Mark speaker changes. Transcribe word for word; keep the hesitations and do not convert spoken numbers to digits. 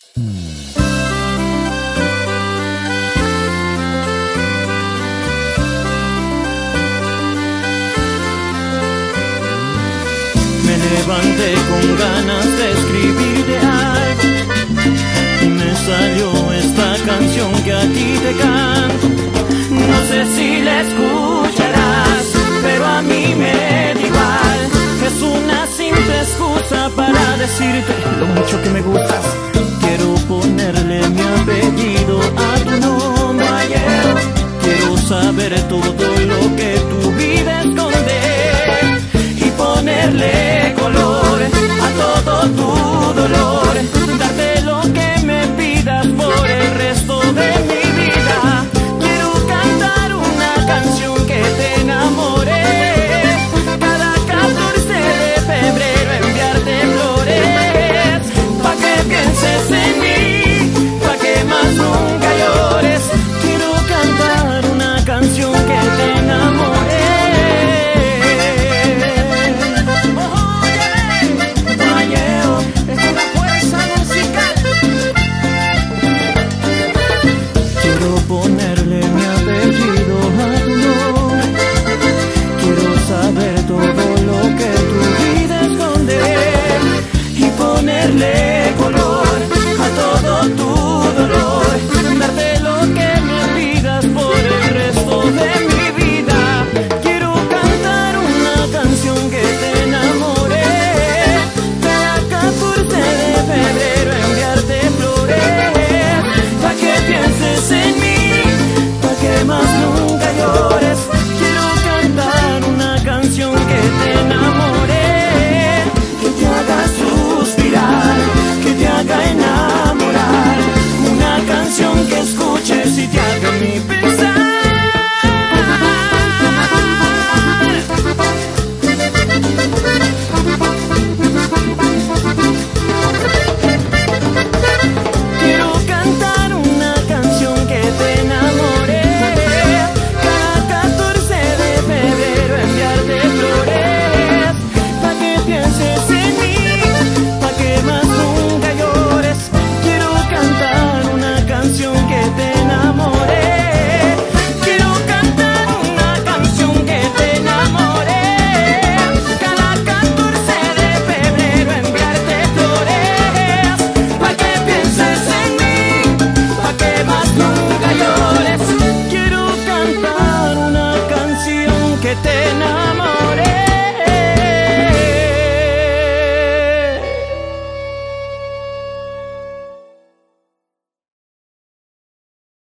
Speaker 1: Me levanté con ganas de escribirte algo y me salió esta canción que a ti te canto. No sé si la escucharás, pero a mí me da igual. Es una simple excusa para decirte lo mucho que me gustas.